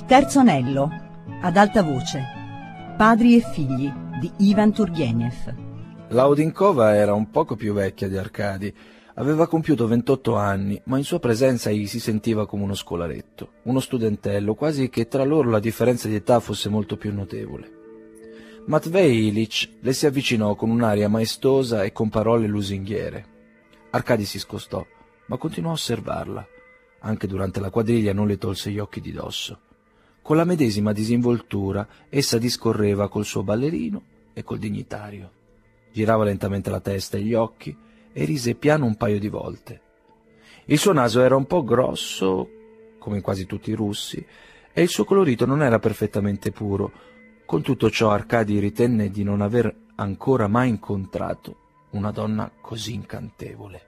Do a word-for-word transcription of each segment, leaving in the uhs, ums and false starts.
Terzo anello, ad alta voce, Padri e figli di Ivan Turgenev. Laudinkova era un poco più vecchia di Arkady. Aveva compiuto ventotto anni, ma in sua presenza egli si sentiva come uno scolaretto, uno studentello, quasi che tra loro la differenza di età fosse molto più notevole. Matvei Ilich le si avvicinò con un'aria maestosa e con parole lusinghiere. Arkady si scostò, ma continuò a osservarla. Anche durante la quadriglia non le tolse gli occhi di dosso. Con la medesima disinvoltura essa discorreva col suo ballerino e col dignitario. Girava lentamente la testa e gli occhi e rise piano un paio di volte. Il suo naso era un po' grosso, come in quasi tutti i russi, e il suo colorito non era perfettamente puro. Con tutto ciò Arkady ritenne di non aver ancora mai incontrato una donna così incantevole.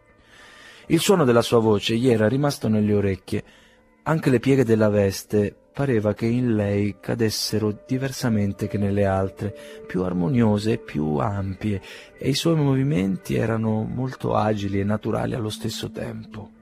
Il suono della sua voce gli era rimasto nelle orecchie. Anche le pieghe della veste pareva che in lei cadessero diversamente che nelle altre, più armoniose e più ampie, e i suoi movimenti erano molto agili e naturali allo stesso tempo.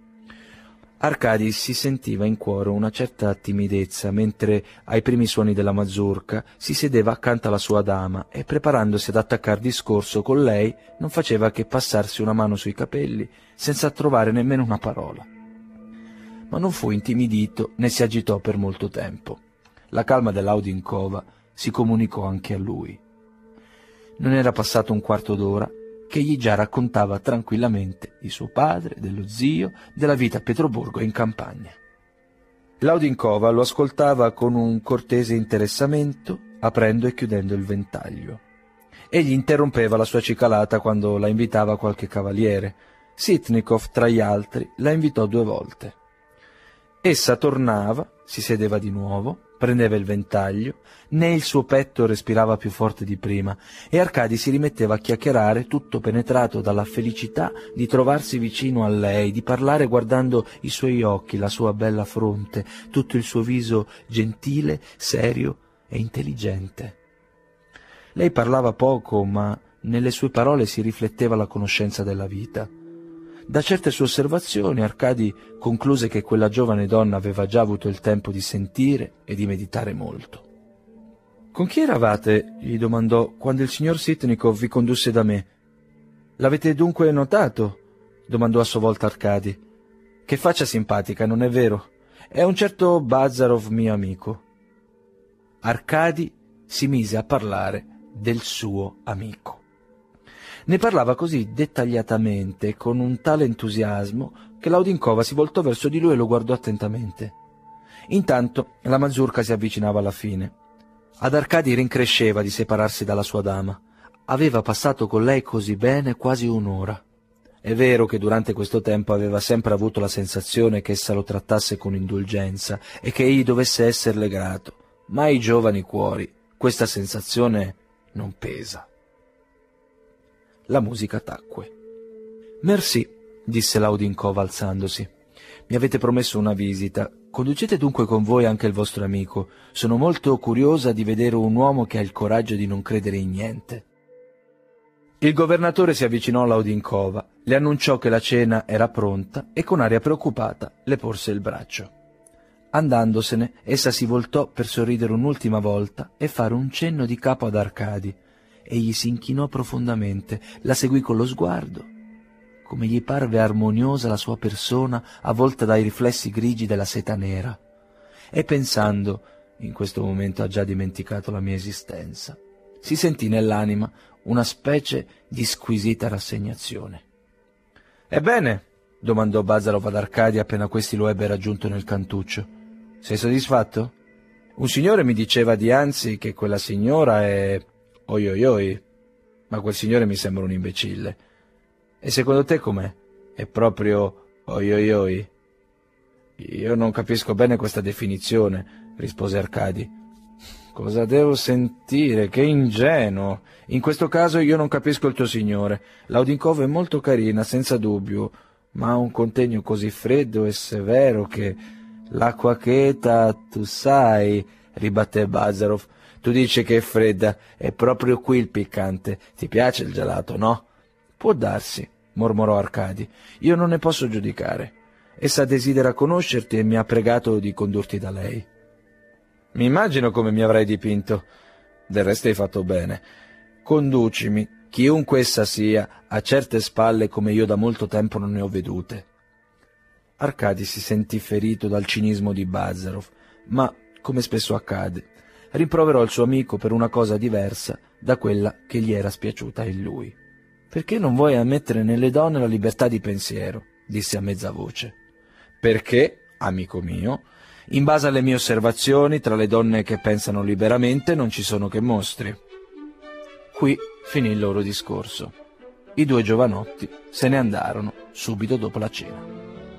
Arkady si sentiva in cuore una certa timidezza mentre, ai primi suoni della mazurka, si sedeva accanto alla sua dama e, preparandosi ad attaccar discorso con lei, non faceva che passarsi una mano sui capelli senza trovare nemmeno una parola. Ma non fu intimidito né si agitò per molto tempo. La calma dell'Audinkova si comunicò anche a lui. Non era passato un quarto d'ora che egli già raccontava tranquillamente di suo padre, dello zio, della vita a Pietroburgo e in campagna. L'Audinkova lo ascoltava con un cortese interessamento, aprendo e chiudendo il ventaglio. Egli interrompeva la sua cicalata quando la invitava qualche cavaliere. Sitnikov, tra gli altri, la invitò due volte. Essa tornava, si sedeva di nuovo, prendeva il ventaglio, né il suo petto respirava più forte di prima, e Arkady si rimetteva a chiacchierare, tutto penetrato dalla felicità di trovarsi vicino a lei, di parlare guardando i suoi occhi, la sua bella fronte, tutto il suo viso gentile, serio e intelligente. Lei parlava poco, ma nelle sue parole si rifletteva la conoscenza della vita. Da certe sue osservazioni Arkady concluse che quella giovane donna aveva già avuto il tempo di sentire e di meditare molto. «Con chi eravate?» gli domandò quando il signor Sitnikov vi condusse da me. «L'avete dunque notato?» domandò a sua volta Arkady. «Che faccia simpatica, non è vero? È un certo Bazarov mio amico». Arkady si mise a parlare del suo amico. Ne parlava così dettagliatamente, con un tale entusiasmo, che l'Audinkova si voltò verso di lui e lo guardò attentamente. Intanto la mazurka si avvicinava alla fine. Ad Arkady rincresceva di separarsi dalla sua dama. Aveva passato con lei così bene quasi un'ora. È vero che durante questo tempo aveva sempre avuto la sensazione che essa lo trattasse con indulgenza e che egli dovesse esserle grato, ma ai giovani cuori questa sensazione non pesa. La musica tacque. «Merci», disse l'Audinkova alzandosi. «Mi avete promesso una visita. Conducete dunque con voi anche il vostro amico. Sono molto curiosa di vedere un uomo che ha il coraggio di non credere in niente». Il governatore si avvicinò all'Audinkova, le annunciò che la cena era pronta e con aria preoccupata le porse il braccio. Andandosene, essa si voltò per sorridere un'ultima volta e fare un cenno di capo ad Arkady. Egli si inchinò profondamente, la seguì con lo sguardo. Come gli parve armoniosa la sua persona avvolta dai riflessi grigi della seta nera. E pensando, in questo momento ha già dimenticato la mia esistenza, si sentì nell'anima una specie di squisita rassegnazione. «Ebbene?» domandò Bazarov ad Arkady appena questi lo ebbe raggiunto nel cantuccio. «Sei soddisfatto? Un signore mi diceva dianzi che quella signora è... Oi oi oi, ma quel signore mi sembra un imbecille. E secondo te com'è? È proprio oi oi oi?» «Io non capisco bene questa definizione», rispose Arkady. «Cosa devo sentire? Che ingenuo! In questo caso io non capisco il tuo signore. L'Audinkova è molto carina, senza dubbio, ma ha un contegno così freddo e severo che... L'acqua cheta, tu sai», ribatté Bazarov. «Tu dici che è fredda, è proprio qui il piccante. Ti piace il gelato, no?» «Può darsi», mormorò Arkady. «Io non ne posso giudicare. Essa desidera conoscerti e mi ha pregato di condurti da lei». Mi immagino come mi avrai dipinto. Del resto hai fatto bene. Conducimi, chiunque essa sia, a certe spalle come io da molto tempo non ne ho vedute. Arkady si sentì ferito dal cinismo di Bazarov, ma, come spesso accade, rimproverò il suo amico per una cosa diversa da quella che gli era spiaciuta in lui. «Perché non vuoi ammettere nelle donne la libertà di pensiero?» disse a mezza voce. «Perché, amico mio, in base alle mie osservazioni, tra le donne che pensano liberamente non ci sono che mostri». Qui finì il loro discorso. I due giovanotti se ne andarono subito dopo la cena.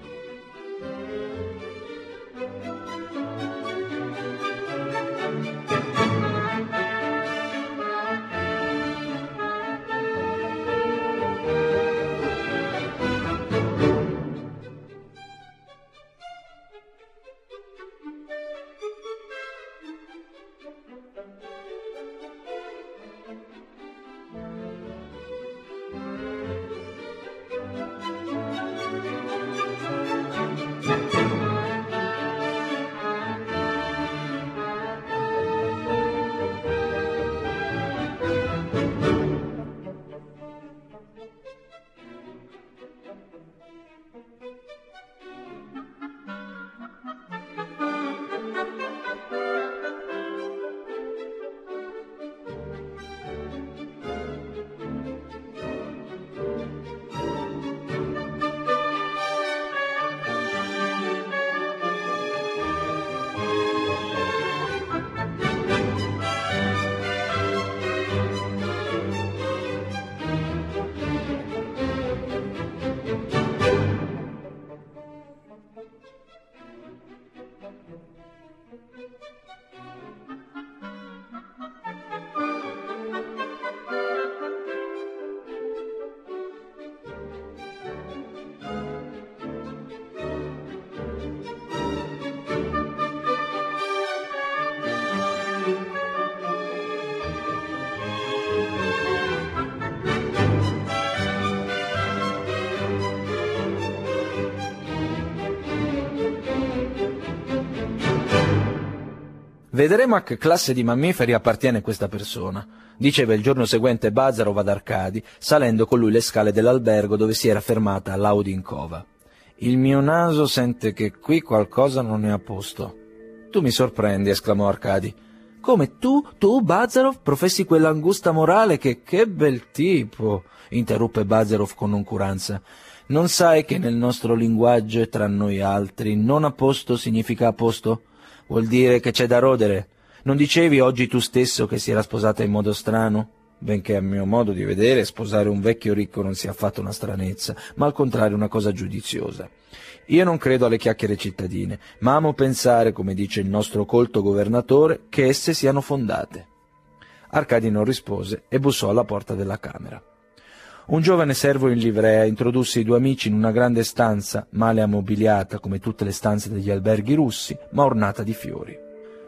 «Vedremo a che classe di mammiferi appartiene questa persona», diceva il giorno seguente Bazarov ad Arkady, salendo con lui le scale dell'albergo dove si era fermata l'Audinkova. «Il mio naso sente che qui qualcosa non è a posto». «Tu mi sorprendi», esclamò Arkady. «Come tu, tu, Bazarov, professi quell'angusta morale che... che bel tipo», interruppe Bazarov con noncuranza. «Non sai che nel nostro linguaggio e tra noi altri non a posto significa a posto? Vuol dire che c'è da rodere. Non dicevi oggi tu stesso che si era sposata in modo strano? Benché a mio modo di vedere sposare un vecchio ricco non sia affatto una stranezza, ma al contrario una cosa giudiziosa. Io non credo alle chiacchiere cittadine, ma amo pensare, come dice il nostro colto governatore, che esse siano fondate». Arkady non rispose e bussò alla porta della camera. Un giovane servo in livrea introdusse i due amici in una grande stanza, male ammobiliata come tutte le stanze degli alberghi russi, ma ornata di fiori.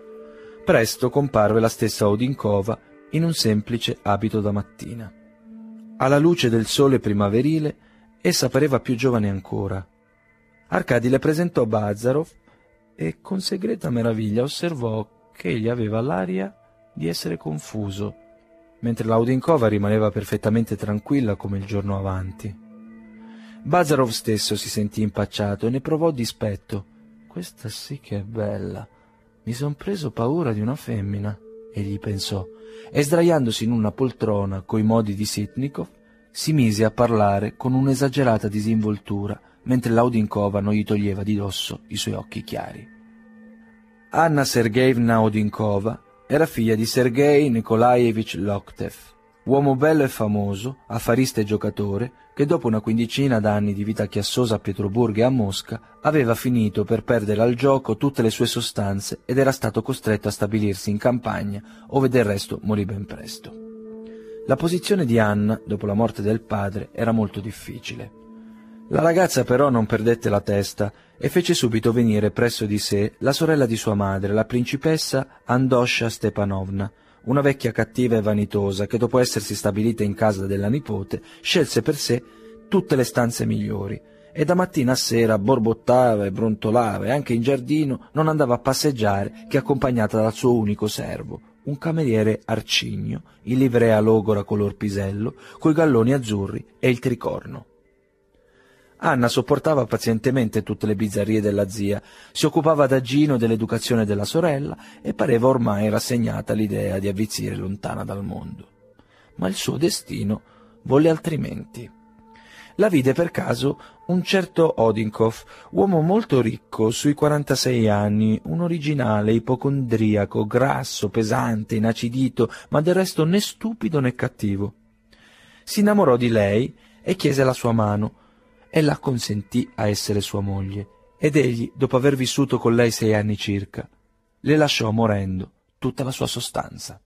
Presto comparve la stessa Audinkova in un semplice abito da mattina. Alla luce del sole primaverile, essa pareva più giovane ancora. Arkady le presentò Bazarov e con segreta meraviglia osservò che egli aveva l'aria di essere confuso, mentre l'Audinkova rimaneva perfettamente tranquilla come il giorno avanti. Bazarov stesso si sentì impacciato e ne provò dispetto. «Questa sì che è bella. Mi son preso paura di una femmina», egli pensò, e sdraiandosi in una poltrona coi modi di Sitnikov, si mise a parlare con un'esagerata disinvoltura, mentre l'Audinkova non gli toglieva di dosso i suoi occhi chiari. Anna Sergeevna Audinkova era figlia di Sergei Nikolaevich Loktev, uomo bello e famoso, affarista e giocatore, che dopo una quindicina d'anni di vita chiassosa a Pietroburgo e a Mosca aveva finito per perdere al gioco tutte le sue sostanze ed era stato costretto a stabilirsi in campagna, ove del resto morì ben presto. La posizione di Anna, dopo la morte del padre, era molto difficile. La ragazza però non perdette la testa e fece subito venire presso di sé la sorella di sua madre, la principessa Andosha Stepanovna, una vecchia cattiva e vanitosa che dopo essersi stabilita in casa della nipote scelse per sé tutte le stanze migliori e da mattina a sera borbottava e brontolava e anche in giardino non andava a passeggiare che accompagnata dal suo unico servo, un cameriere arcigno, in livrea logora color pisello, coi galloni azzurri e il tricorno. Anna sopportava pazientemente tutte le bizzarrie della zia, si occupava da Gino dell'educazione della sorella e pareva ormai rassegnata all'idea di avvizzire lontana dal mondo. Ma il suo destino volle altrimenti. La vide per caso un certo Odinkoff, uomo molto ricco, sui quarantasei anni, un originale ipocondriaco, grasso, pesante, inacidito, ma del resto né stupido né cattivo. Si innamorò di lei e chiese la sua mano. Ella acconsentì a essere sua moglie, ed egli, dopo aver vissuto con lei sei anni circa, le lasciò morendo tutta la sua sostanza.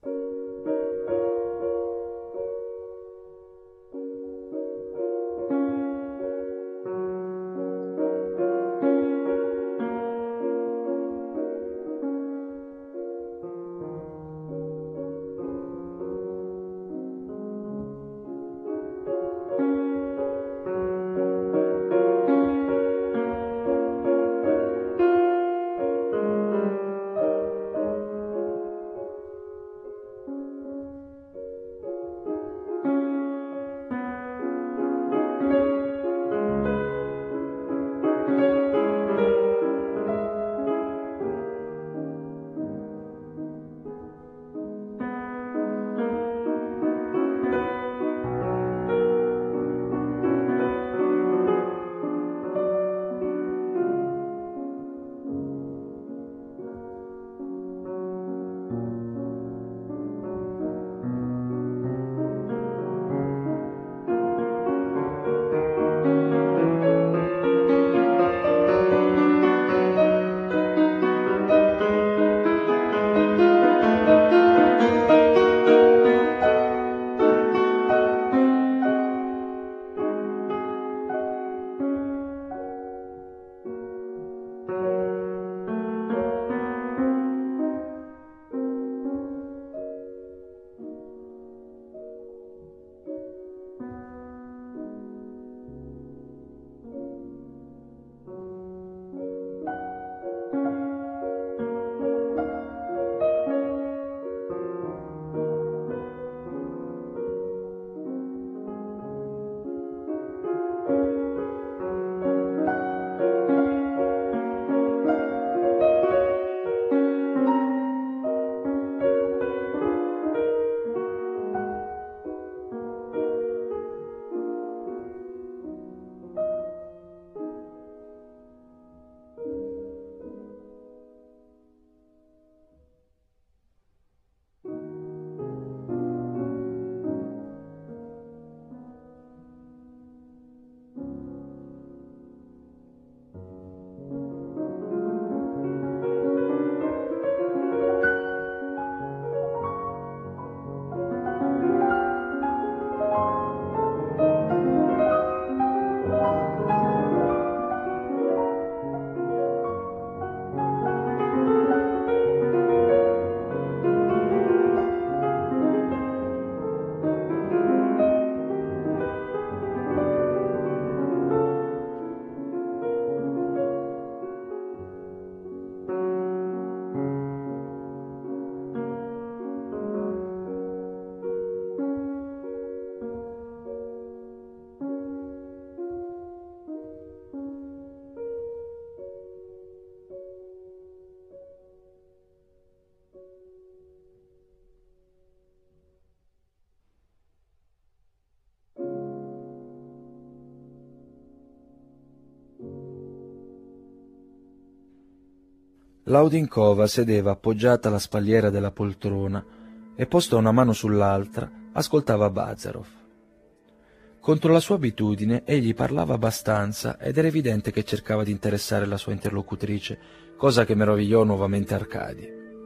L'Audinkova sedeva appoggiata alla spalliera della poltrona e, posta una mano sull'altra, ascoltava Bazarov. Contro la sua abitudine, egli parlava abbastanza ed era evidente che cercava di interessare la sua interlocutrice, cosa che meravigliò nuovamente Arkady.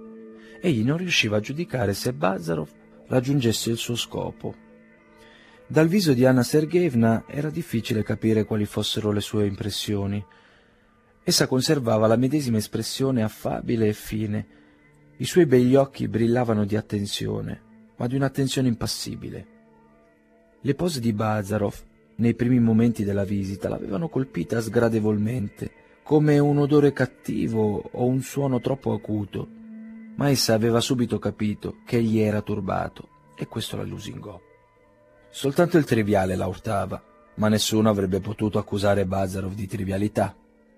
Egli non riusciva a giudicare se Bazarov raggiungesse il suo scopo. Dal viso di Anna Sergeevna era difficile capire quali fossero le sue impressioni. Essa conservava la medesima espressione affabile e fine. I suoi begli occhi brillavano di attenzione, ma di un'attenzione impassibile. Le pose di Bazarov nei primi momenti della visita l'avevano colpita sgradevolmente, come un odore cattivo o un suono troppo acuto, ma essa aveva subito capito che egli era turbato e questo la lusingò. Soltanto il triviale la urtava, ma nessuno avrebbe potuto accusare Bazarov di trivialità.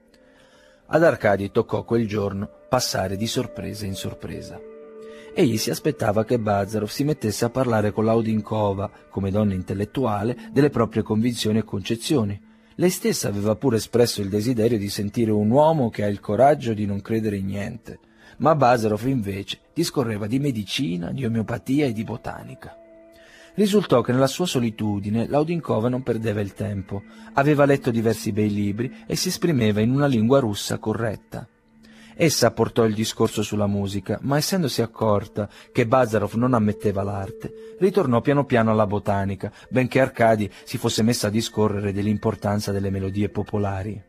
Ad Arkady toccò quel giorno passare di sorpresa in sorpresa. Egli si aspettava che Bazarov si mettesse a parlare con l'Audinkova, come donna intellettuale, delle proprie convinzioni e concezioni. Lei stessa aveva pure espresso il desiderio di sentire un uomo che ha il coraggio di non credere in niente, ma Bazarov invece discorreva di medicina, di omeopatia e di botanica. Risultò che nella sua solitudine l'Audinkova non perdeva il tempo, aveva letto diversi bei libri e si esprimeva in una lingua russa corretta. Essa portò il discorso sulla musica, ma essendosi accorta che Bazarov non ammetteva l'arte, ritornò piano piano alla botanica, benché Arkady si fosse messa a discorrere dell'importanza delle melodie popolari.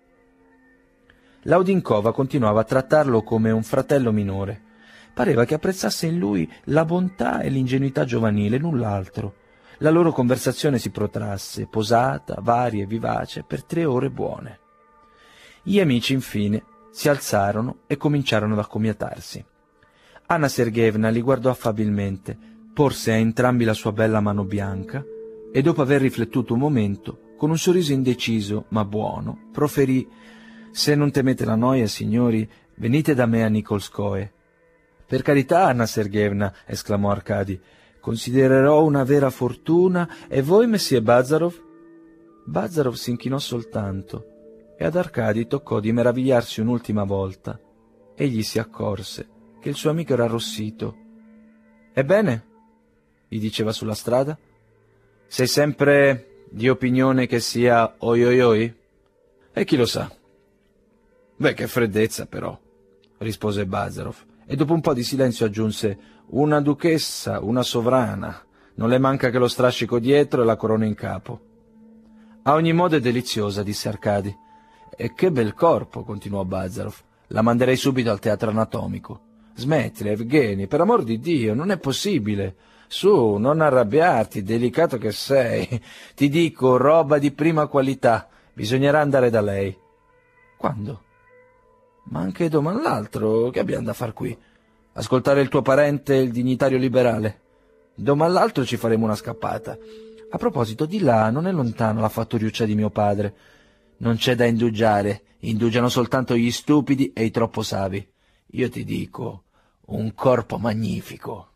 L'Audinkova continuava a trattarlo come un fratello minore. Pareva che apprezzasse in lui la bontà e l'ingenuità giovanile, null'altro. La loro conversazione si protrasse, posata, varia e vivace, per tre ore buone. Gli amici, infine, si alzarono e cominciarono ad accomiatarsi. Anna Sergeevna li guardò affabilmente, porse a entrambi la sua bella mano bianca e, dopo aver riflettuto un momento, con un sorriso indeciso ma buono, proferì: «Se non temete la noia, signori, venite da me a Nikolskoe». «Per carità, Anna Sergeevna», esclamò Arkady, «considererò una vera fortuna. E voi, messie Bazarov?» Bazarov si inchinò soltanto e ad Arkady toccò di meravigliarsi un'ultima volta. Egli si accorse che il suo amico era arrossito. «Ebbene?» gli diceva sulla strada. «Sei sempre di opinione che sia oi oi oi? E chi lo sa?» «Beh, che freddezza, però», rispose Bazarov, e dopo un po' di silenzio aggiunse: «Una duchessa, una sovrana, non le manca che lo strascico dietro e la corona in capo». «A ogni modo è deliziosa», disse Arkady. «E che bel corpo», continuò Bazarov. «La manderei subito al teatro anatomico». «Smettila, Evgeny, per amor di Dio, non è possibile. Su, non arrabbiarti, delicato che sei. Ti dico, roba di prima qualità. Bisognerà andare da lei». «Quando?» «Ma anche domani l'altro, che abbiamo da far qui? Ascoltare il tuo parente, il dignitario liberale? Domani l'altro ci faremo una scappata. A proposito, di là non è lontano la fattoriuccia di mio padre. Non c'è da indugiare, indugiano soltanto gli stupidi e i troppo savi. Io ti dico, un corpo magnifico».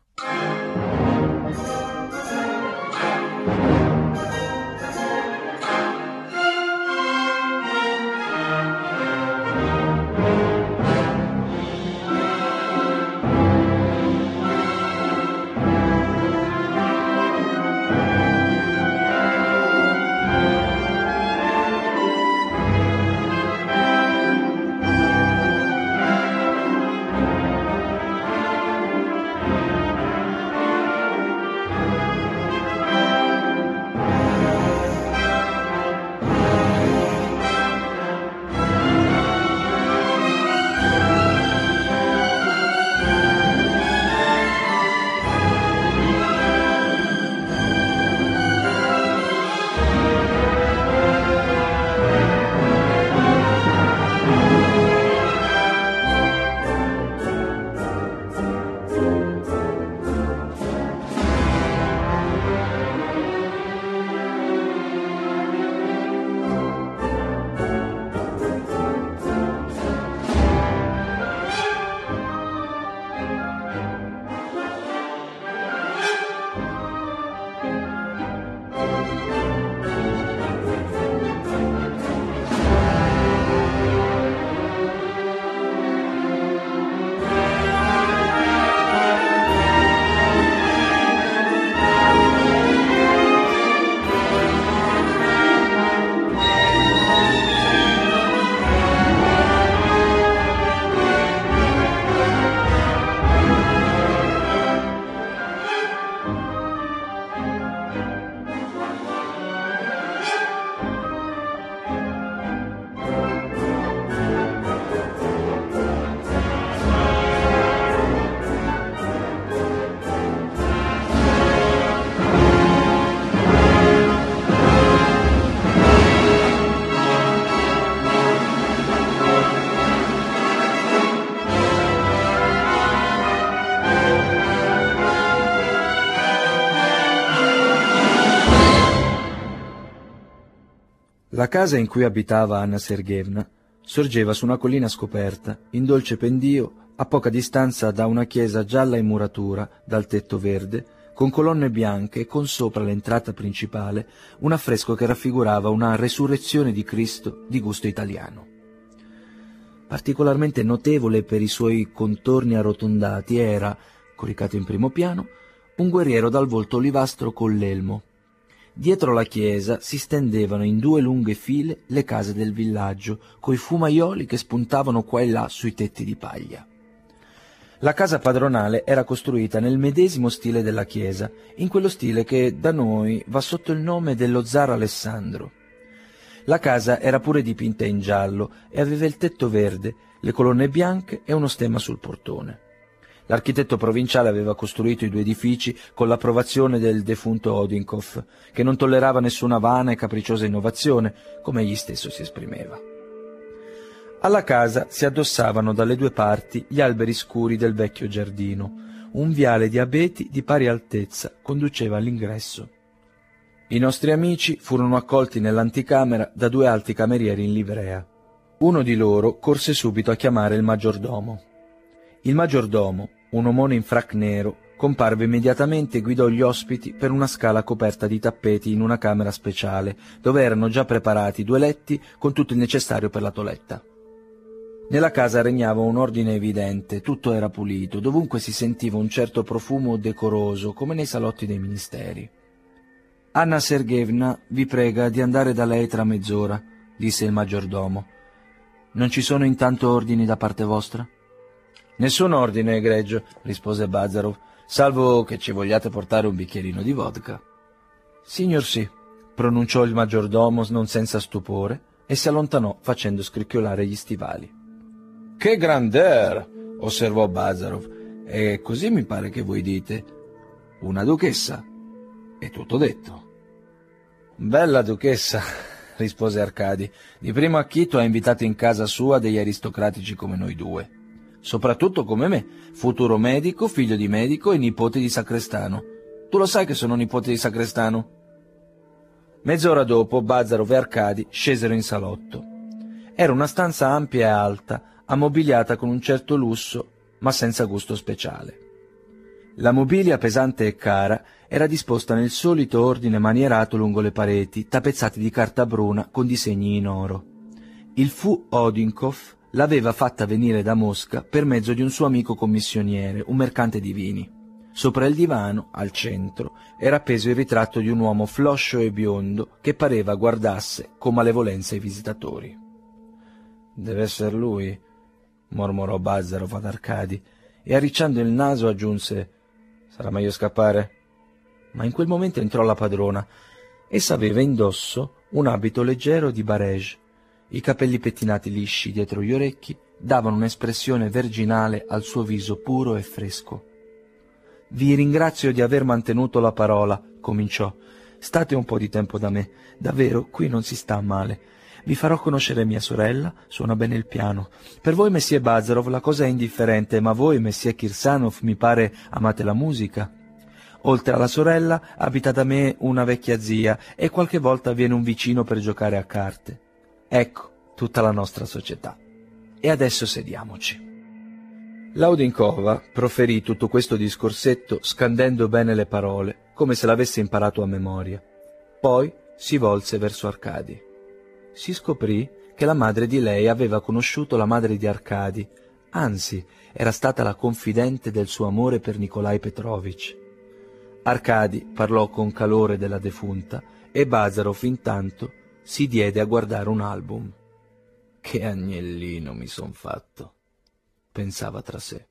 La casa in cui abitava Anna Sergeevna sorgeva su una collina scoperta, in dolce pendio, a poca distanza da una chiesa gialla in muratura, dal tetto verde, con colonne bianche e con sopra l'entrata principale un affresco che raffigurava una resurrezione di Cristo di gusto italiano. Particolarmente notevole per i suoi contorni arrotondati era, coricato in primo piano, un guerriero dal volto olivastro con l'elmo. Dietro la chiesa si stendevano in due lunghe file le case del villaggio, coi fumaioli che spuntavano qua e là sui tetti di paglia. La casa padronale era costruita nel medesimo stile della chiesa, in quello stile che da noi va sotto il nome dello zar Alessandro. La casa era pure dipinta in giallo e aveva il tetto verde, le colonne bianche e uno stemma sul portone. L'architetto provinciale aveva costruito i due edifici con l'approvazione del defunto Odinkov, che non tollerava nessuna vana e capricciosa innovazione, come egli stesso si esprimeva. Alla casa si addossavano dalle due parti gli alberi scuri del vecchio giardino. Un viale di abeti di pari altezza conduceva all'ingresso. I nostri amici furono accolti nell'anticamera da due alti camerieri in livrea. Uno di loro corse subito a chiamare il maggiordomo. Il maggiordomo, un omone in frac nero, comparve immediatamente e guidò gli ospiti per una scala coperta di tappeti in una camera speciale, dove erano già preparati due letti con tutto il necessario per la toeletta. Nella casa regnava un ordine evidente, tutto era pulito, dovunque si sentiva un certo profumo decoroso, come nei salotti dei ministeri. «Anna Sergeevna vi prega di andare da lei tra mezz'ora», disse il maggiordomo. «Non ci sono intanto ordini da parte vostra?» «Nessun ordine, egregio», rispose Bazarov, «salvo che ci vogliate portare un bicchierino di vodka». «Signor sì», pronunciò il maggiordomo non senza stupore e si allontanò facendo scricchiolare gli stivali. «Che grandeur!» osservò Bazarov. «E così mi pare che voi dite. Una duchessa. È tutto detto». «Bella duchessa», rispose Arcadi. «Di primo acchito ha invitato in casa sua degli aristocratici come noi due. Soprattutto come me, futuro medico, figlio di medico e nipote di sacrestano. Tu lo sai che sono nipote di sacrestano?» Mezz'ora dopo Bazarov e Arcadi scesero in salotto. Era una stanza ampia e alta, ammobiliata con un certo lusso, ma senza gusto speciale. La mobilia pesante e cara era disposta nel solito ordine manierato lungo le pareti, tapezzate di carta bruna con disegni in oro. Il fu Odinkov l'aveva fatta venire da Mosca per mezzo di un suo amico commissioniere, un mercante di vini. Sopra il divano, al centro, era appeso il ritratto di un uomo floscio e biondo che pareva guardasse con malevolenza i visitatori. «Deve essere lui», mormorò Bazarov ad Arcadi, e arricciando il naso aggiunse: «Sarà meglio scappare?» Ma in quel momento entrò la padrona. Essa aveva indosso un abito leggero di barège. I capelli pettinati lisci dietro gli orecchi davano un'espressione verginale al suo viso puro e fresco. «Vi ringrazio di aver mantenuto la parola», cominciò. «State un po' di tempo da me. Davvero, qui non si sta male. Vi farò conoscere mia sorella, suona bene il piano. Per voi, messie Bazarov, la cosa è indifferente, ma voi, messie Kirsanov, mi pare amate la musica. Oltre alla sorella, abita da me una vecchia zia e qualche volta viene un vicino per giocare a carte. Ecco tutta la nostra società. E adesso sediamoci». L'Audinkova proferì tutto questo discorsetto scandendo bene le parole, come se l'avesse imparato a memoria. Poi si volse verso Arcadi. Si scoprì che la madre di lei aveva conosciuto la madre di Arcadi, anzi, era stata la confidente del suo amore per Nikolai Petrovich. Arcadi parlò con calore della defunta e Bazarov intanto si diede a guardare un album. «Che agnellino mi son fatto», pensava tra sé.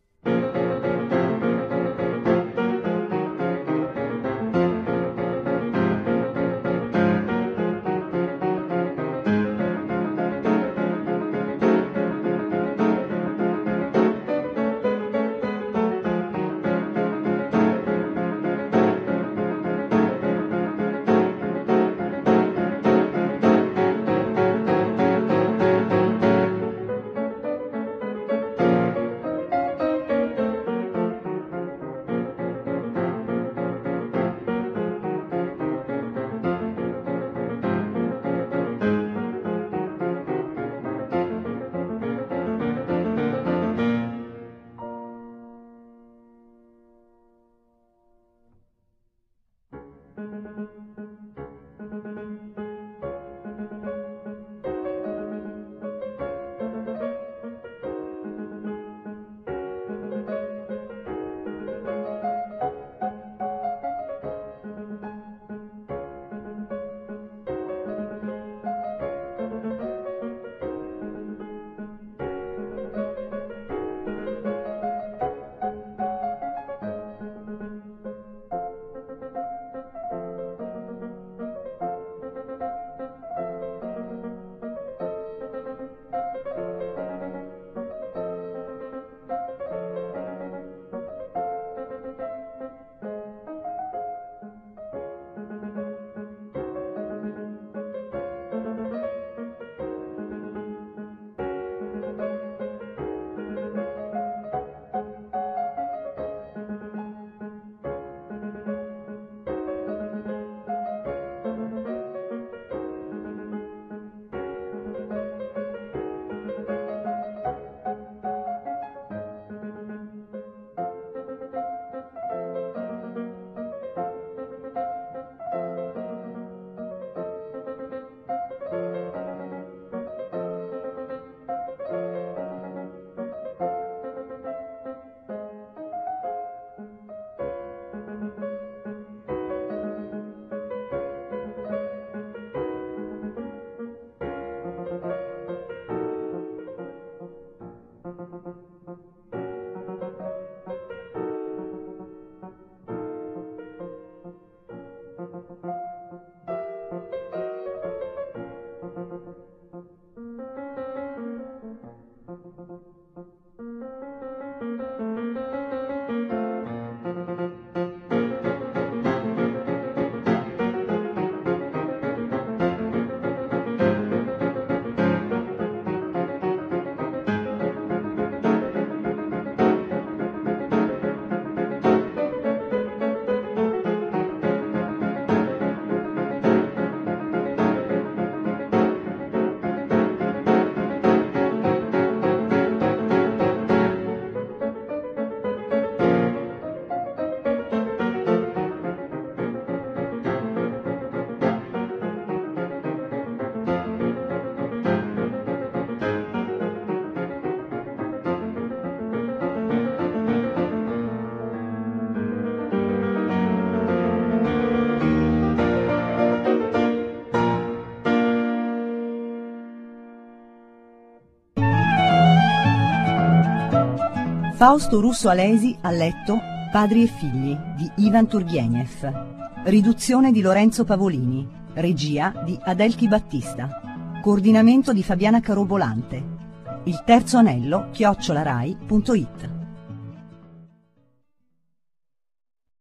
Fausto Russo Alesi a letto Padri e figli di Ivan Turgenev. Riduzione di Lorenzo Pavolini. Regia di Adelchi Battista. Coordinamento di Fabiana Carobolante. Il terzo anello chiocciolarai punto it.